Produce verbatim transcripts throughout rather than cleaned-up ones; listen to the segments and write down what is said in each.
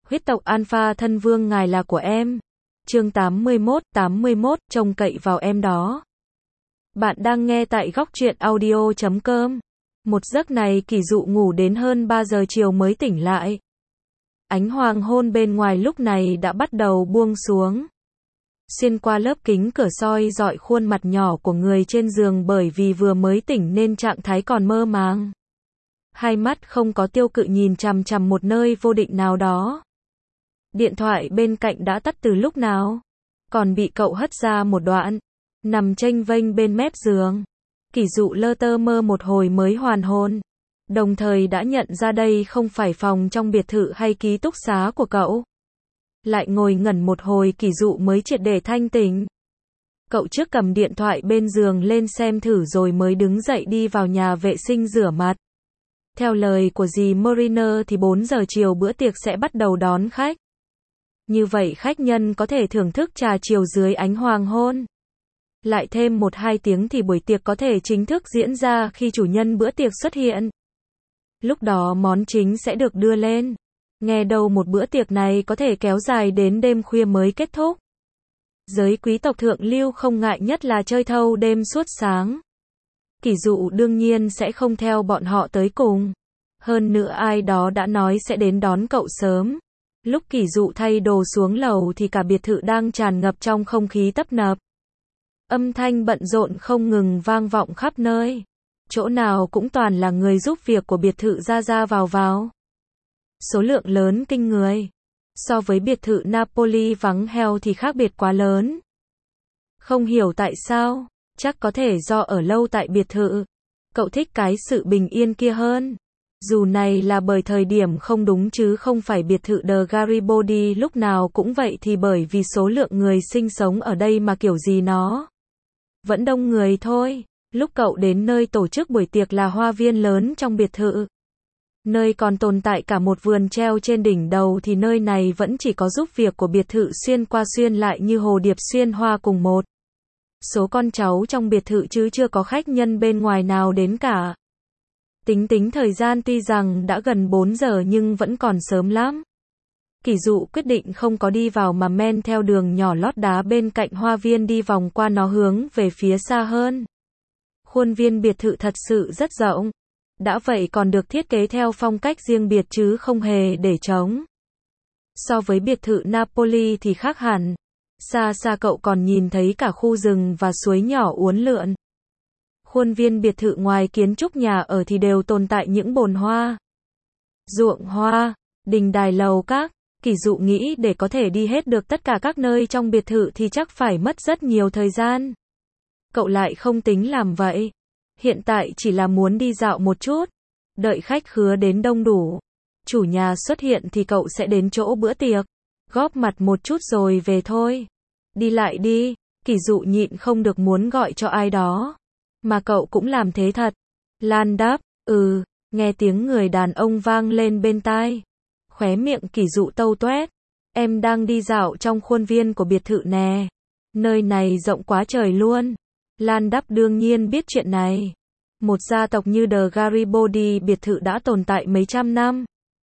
Huyết tộc Alpha thân vương ngài là của em. Chương tám mươi mốt, tám mươi mốt, trông cậy vào em đó. Bạn đang nghe tại góc truyện audio chấm com. Một giấc này Kỷ Dụ ngủ đến hơn ba giờ chiều mới tỉnh lại. Ánh hoàng hôn bên ngoài lúc này đã bắt đầu buông xuống. Xuyên qua lớp kính cửa soi rọi khuôn mặt nhỏ của người trên giường, bởi vì vừa mới tỉnh nên trạng thái còn mơ màng. Hai mắt không có tiêu cự nhìn chằm chằm một nơi vô định nào đó. Điện thoại bên cạnh đã tắt từ lúc nào, còn bị cậu hất ra một đoạn, nằm chênh vênh bên mép giường. Kỷ Dụ lơ tơ mơ một hồi mới hoàn hồn, đồng thời đã nhận ra đây không phải phòng trong biệt thự hay ký túc xá của cậu. Lại ngồi ngẩn một hồi Kỷ Dụ mới triệt để thanh tỉnh. Cậu trước cầm điện thoại bên giường lên xem thử rồi mới đứng dậy đi vào nhà vệ sinh rửa mặt. Theo lời của dì Mariner thì bốn giờ chiều bữa tiệc sẽ bắt đầu đón khách. Như vậy khách nhân có thể thưởng thức trà chiều dưới ánh hoàng hôn. Lại thêm một hai tiếng thì buổi tiệc có thể chính thức diễn ra khi chủ nhân bữa tiệc xuất hiện. Lúc đó món chính sẽ được đưa lên. Nghe đâu một bữa tiệc này có thể kéo dài đến đêm khuya mới kết thúc. Giới quý tộc thượng lưu không ngại nhất là chơi thâu đêm suốt sáng. Kỷ Dụ đương nhiên sẽ không theo bọn họ tới cùng. Hơn nữa ai đó đã nói sẽ đến đón cậu sớm. Lúc Kỷ Dụ thay đồ xuống lầu thì cả biệt thự đang tràn ngập trong không khí tấp nập. Âm thanh bận rộn không ngừng vang vọng khắp nơi. Chỗ nào cũng toàn là người giúp việc của biệt thự ra ra vào vào. Số lượng lớn kinh người. So với biệt thự Napoli vắng heo thì khác biệt quá lớn. Không hiểu tại sao, chắc có thể do ở lâu tại biệt thự. Cậu thích cái sự bình yên kia hơn. Dù này là bởi thời điểm không đúng chứ không phải biệt thự The Garibaldi lúc nào cũng vậy, thì bởi vì số lượng người sinh sống ở đây mà kiểu gì nó vẫn đông người thôi. Lúc cậu đến nơi tổ chức buổi tiệc là hoa viên lớn trong biệt thự. Nơi còn tồn tại cả một vườn treo trên đỉnh đầu, thì nơi này vẫn chỉ có giúp việc của biệt thự xuyên qua xuyên lại như hồ điệp xuyên hoa cùng một số con cháu trong biệt thự, chứ chưa có khách nhân bên ngoài nào đến cả. Tính tính thời gian tuy rằng đã gần bốn giờ nhưng vẫn còn sớm lắm. Kỷ Dụ quyết định không có đi vào mà men theo đường nhỏ lót đá bên cạnh hoa viên đi vòng qua nó hướng về phía xa hơn. Khuôn viên biệt thự thật sự rất rộng. Đã vậy còn được thiết kế theo phong cách riêng biệt chứ không hề để trống. So với biệt thự Napoli thì khác hẳn. Xa xa cậu còn nhìn thấy cả khu rừng và suối nhỏ uốn lượn. Khuôn viên biệt thự ngoài kiến trúc nhà ở thì đều tồn tại những bồn hoa, ruộng hoa, đình đài lầu các. Kỷ Dụ nghĩ để có thể đi hết được tất cả các nơi trong biệt thự thì chắc phải mất rất nhiều thời gian. Cậu lại không tính làm vậy. Hiện tại chỉ là muốn đi dạo một chút. Đợi khách khứa đến đông đủ, chủ nhà xuất hiện thì cậu sẽ đến chỗ bữa tiệc, góp mặt một chút rồi về thôi. Đi lại đi. Kỷ Dụ nhịn không được muốn gọi cho ai đó. Mà cậu cũng làm thế thật. Lan đáp, ừ, nghe tiếng người đàn ông vang lên bên tai. Khóe miệng Kỷ Dụ tâu toét. Em đang đi dạo trong khuôn viên của biệt thự nè. Nơi này rộng quá trời luôn. Lan đáp đương nhiên biết chuyện này. Một gia tộc như The Garibaldi biệt thự đã tồn tại mấy trăm năm.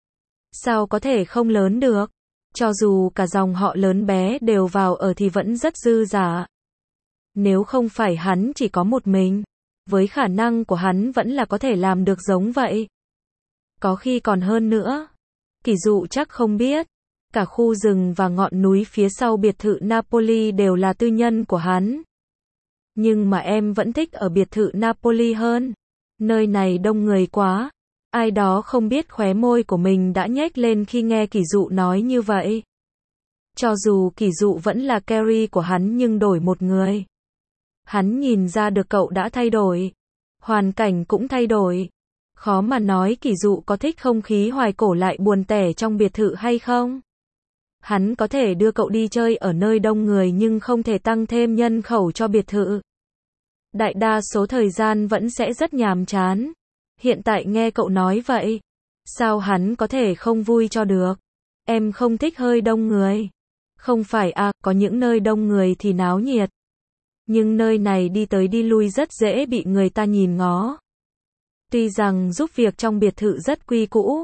Sao có thể không lớn được? Cho dù cả dòng họ lớn bé đều vào ở thì vẫn rất dư dả. Nếu không phải hắn chỉ có một mình, với khả năng của hắn vẫn là có thể làm được giống vậy. Có khi còn hơn nữa. Kỷ Dụ chắc không biết, cả khu rừng và ngọn núi phía sau biệt thự Napoli đều là tư nhân của hắn. Nhưng mà em vẫn thích ở biệt thự Napoli hơn. Nơi này đông người quá. Ai đó không biết khóe môi của mình đã nhếch lên khi nghe Kỷ Dụ nói như vậy. Cho dù Kỷ Dụ vẫn là Carrie của hắn nhưng đổi một người. Hắn nhìn ra được cậu đã thay đổi. Hoàn cảnh cũng thay đổi. Khó mà nói Kỷ Dụ có thích không khí hoài cổ lại buồn tẻ trong biệt thự hay không. Hắn có thể đưa cậu đi chơi ở nơi đông người nhưng không thể tăng thêm nhân khẩu cho biệt thự. Đại đa số thời gian vẫn sẽ rất nhàm chán. Hiện tại nghe cậu nói vậy, sao hắn có thể không vui cho được. Em không thích hơi đông người. Không phải à, có những nơi đông người thì náo nhiệt. Nhưng nơi này đi tới đi lui rất dễ bị người ta nhìn ngó. Tuy rằng giúp việc trong biệt thự rất quy cũ,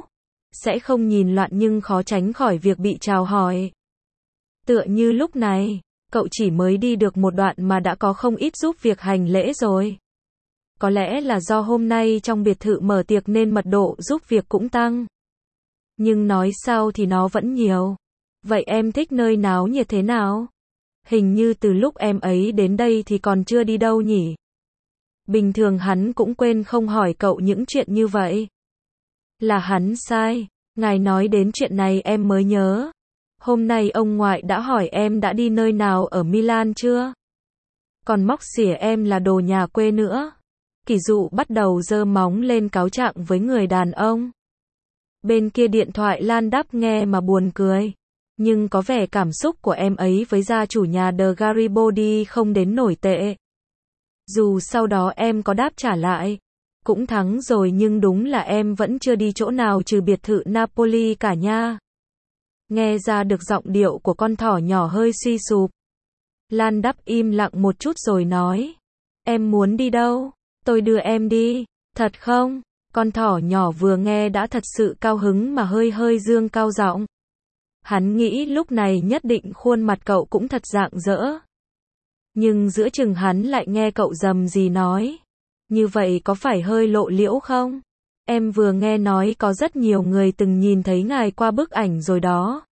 sẽ không nhìn loạn nhưng khó tránh khỏi việc bị chào hỏi. Tựa như lúc này, cậu chỉ mới đi được một đoạn mà đã có không ít giúp việc hành lễ rồi. Có lẽ là do hôm nay trong biệt thự mở tiệc nên mật độ giúp việc cũng tăng. Nhưng nói sao thì nó vẫn nhiều. Vậy em thích nơi náo nhiệt thế nào? Hình như từ lúc em ấy đến đây thì còn chưa đi đâu nhỉ? Bình thường hắn cũng quên không hỏi cậu những chuyện như vậy. Là hắn sai. Ngài nói đến chuyện này em mới nhớ. Hôm nay ông ngoại đã hỏi em đã đi nơi nào ở Milan chưa? Còn móc xỉa em là đồ nhà quê nữa. Kỷ dụ bắt đầu giơ móng lên cáo trạng với người đàn ông. Bên kia điện thoại Lan đáp nghe mà buồn cười. Nhưng có vẻ cảm xúc của em ấy với gia chủ nhà The Garibaldi không đến nổi tệ. Dù sau đó em có đáp trả lại. Cũng thắng rồi nhưng đúng là em vẫn chưa đi chỗ nào trừ biệt thự Napoli cả nha. Nghe ra được giọng điệu của con thỏ nhỏ hơi suy sụp. Lan đáp im lặng một chút rồi nói. Em muốn đi đâu? Tôi đưa em đi. Thật không? Con thỏ nhỏ vừa nghe đã thật sự cao hứng mà hơi hơi dương cao giọng. Hắn nghĩ lúc này nhất định khuôn mặt cậu cũng thật rạng rỡ. Nhưng giữa chừng hắn lại nghe cậu rầm gì nói. Như vậy có phải hơi lộ liễu không? Em vừa nghe nói có rất nhiều người từng nhìn thấy ngài qua bức ảnh rồi đó.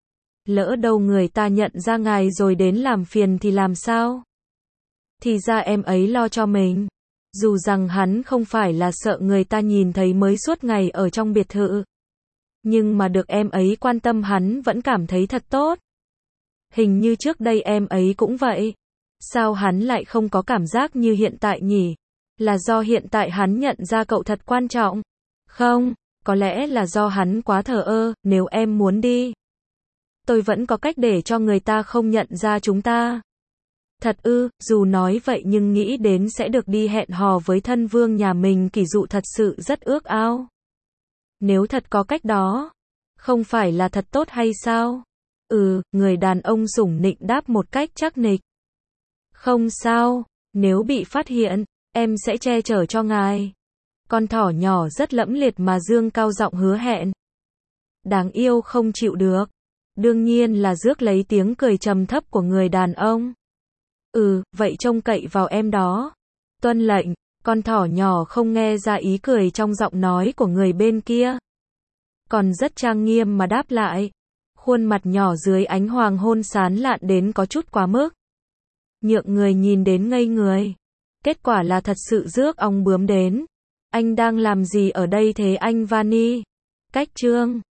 Lỡ đâu người ta nhận ra ngài rồi đến làm phiền thì làm sao? Thì ra em ấy lo cho mình. Dù rằng hắn không phải là sợ người ta nhìn thấy mới suốt ngày ở trong biệt thự. Nhưng mà được em ấy quan tâm hắn vẫn cảm thấy thật tốt. Hình như trước đây em ấy cũng vậy. Sao hắn lại không có cảm giác như hiện tại nhỉ? Là do hiện tại hắn nhận ra cậu thật quan trọng? Không, có lẽ là do hắn quá thờ ơ, nếu em muốn đi. Tôi vẫn có cách để cho người ta không nhận ra chúng ta. Thật ư, dù nói vậy nhưng nghĩ đến sẽ được đi hẹn hò với thân vương nhà mình Kỷ dụ thật sự rất ước ao. Nếu thật có cách đó, không phải là thật tốt hay sao? Ừ, người đàn ông sủng nịnh đáp một cách chắc nịch. Không sao, nếu bị phát hiện, em sẽ che chở cho ngài. Con thỏ nhỏ rất lẫm liệt mà dương cao giọng hứa hẹn. Đáng yêu không chịu được. Đương nhiên là rước lấy tiếng cười trầm thấp của người đàn ông. Ừ, vậy trông cậy vào em đó. Tuân lệnh, con thỏ nhỏ không nghe ra ý cười trong giọng nói của người bên kia. Còn rất trang nghiêm mà đáp lại. Khuôn mặt nhỏ dưới ánh hoàng hôn sán lạn đến có chút quá mức. Nhượng người nhìn đến ngây người. Kết quả là thật sự rước ong bướm đến. Anh đang làm gì ở đây thế anh Vani? Cách chương